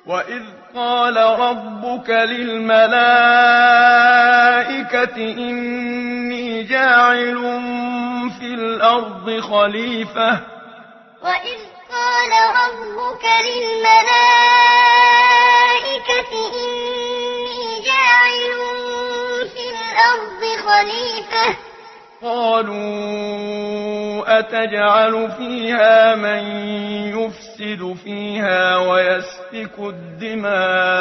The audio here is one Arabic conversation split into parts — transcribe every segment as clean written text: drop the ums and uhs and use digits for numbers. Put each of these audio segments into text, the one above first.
وإذ قال ربك للملائكة إني جاعل في الأرض خليفة وإذ قال ربك للملائكة إني جاعل في الأرض خليفة قالوا أتجعل فيها من يفسد فيها ويسفك الدماء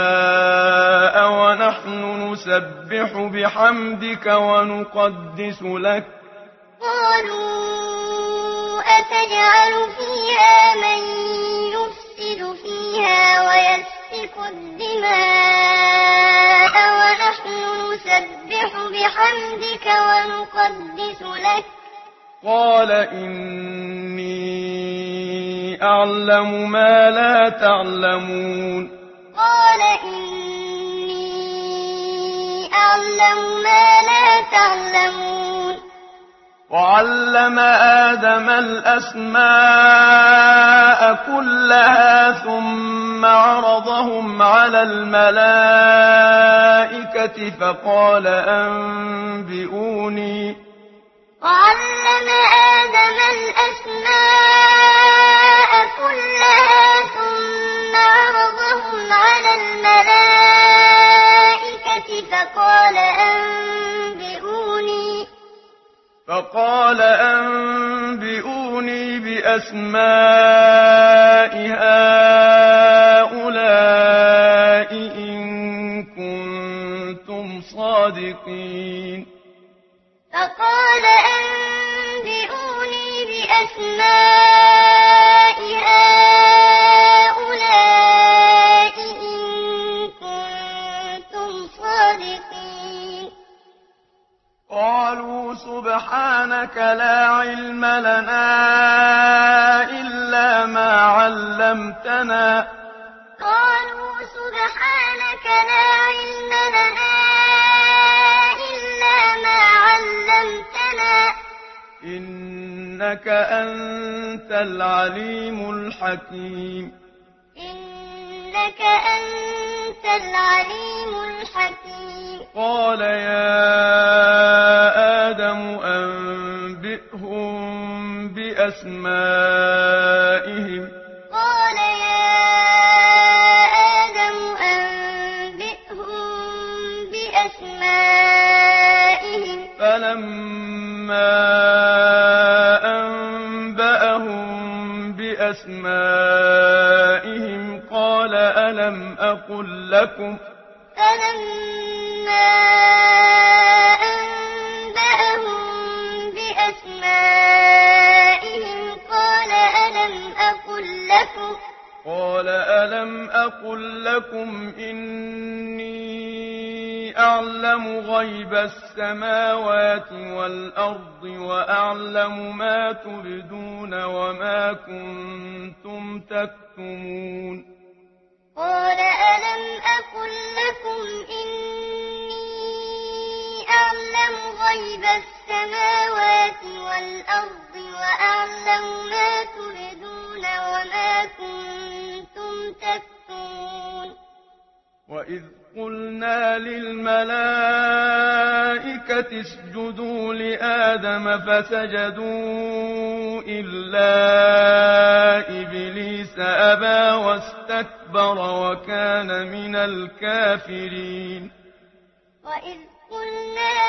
ونحن نسبح بحمدك ونقدس لك قالوا أتجعل فيها من يفسد فيها ويسفك الدماء ونحن نسبح بحمدك ونقدس لك قال إني أعلم ما لا تعلمون قال إني أعلم ما لا تعلمون وعلم آدم الأسماء كلها ثم عرضهم على الملائكة فقال أنبئوني وعلم آدم الأسماء كلها ثم عرضهم على الملائكة فقال أنبئوني بأسماء هؤلاء إن كنتم صادقين فقال أنبئوني بأسماء هؤلاء إن كنتم صادقين قالوا سبحانك لا علم لنا إلا ما علمتنا قالوا سبحانك لا علم لنا إلا ما علمتنا إنك أنت العليم الحكيم إنك أنت العليم الحكيم قال يا آدم أنبئهم بأسمائهم قال يا آدم أنبئهم بأسمائهم فلما أنبأهم بأسمائهم قال ألم أقل لكم فلما أنبأهم بأسمائهم قال ألم أقل لكم إني أعلم غيب السماوات والأرض وأعلم ما تبدون وما كنتم تكتمون قال ألم أقل لكم إني أعلم غيب السماوات والأرض وأعلم ما تبدون وما كنتم تكتمون وإذ قلنا للملائكة اسجدوا لآدم فسجدوا إلا إبليس أبى واستكبر وكان من الكافرين وإذ قلنا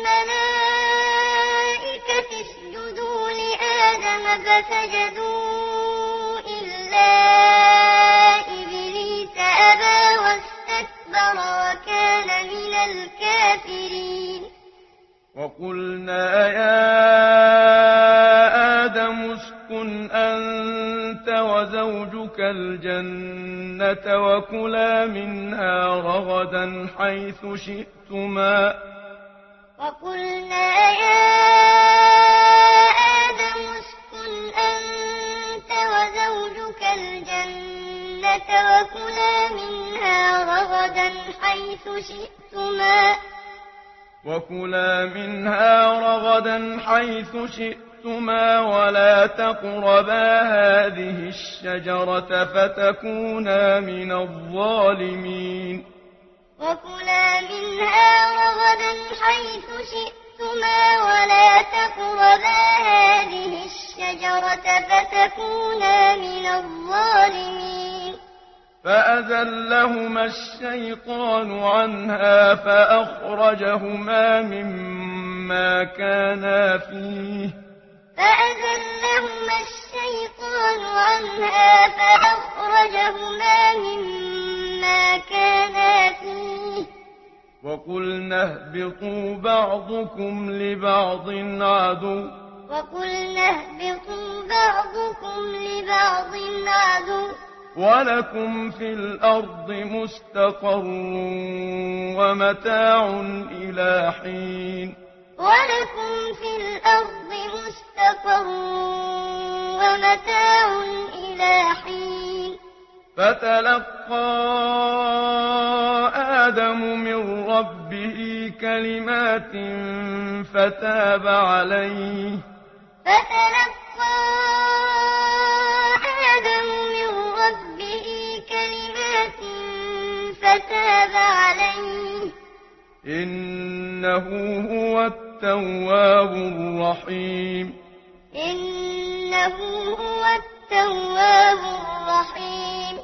للملائكة اسجدوا لآدم فسجدوا إلا إبليس أبى واستكبر وكان من الكافرين وقلنا يا آدم اسكن أنت وزوجك الجنة وكلا منها رغدا حيث شئتما وقلنا يا آدم اسكن أنت وزوجك الجنة وكلا منها رغدا حيث شئتما شئتما ولا تقربا هذه الشجرة فتكونا من الظالمين وكلا منها رغدا حيث شئتما ولا تقربا هذه الشجرة فتكونا من الظالمين فأزلهما الشيطان عنها فأخرجهما مما كانا فيه فأزلهما الشيطان عنها فأخرجهما مما كانا فيه وقلنا اهبطوا بعضكم لبعض عدو ولكم في الأرض مستقر ومتاع إلى حين فتلقى آدم من ربه كلمات فتاب عليه إنه هو التواب الرحيم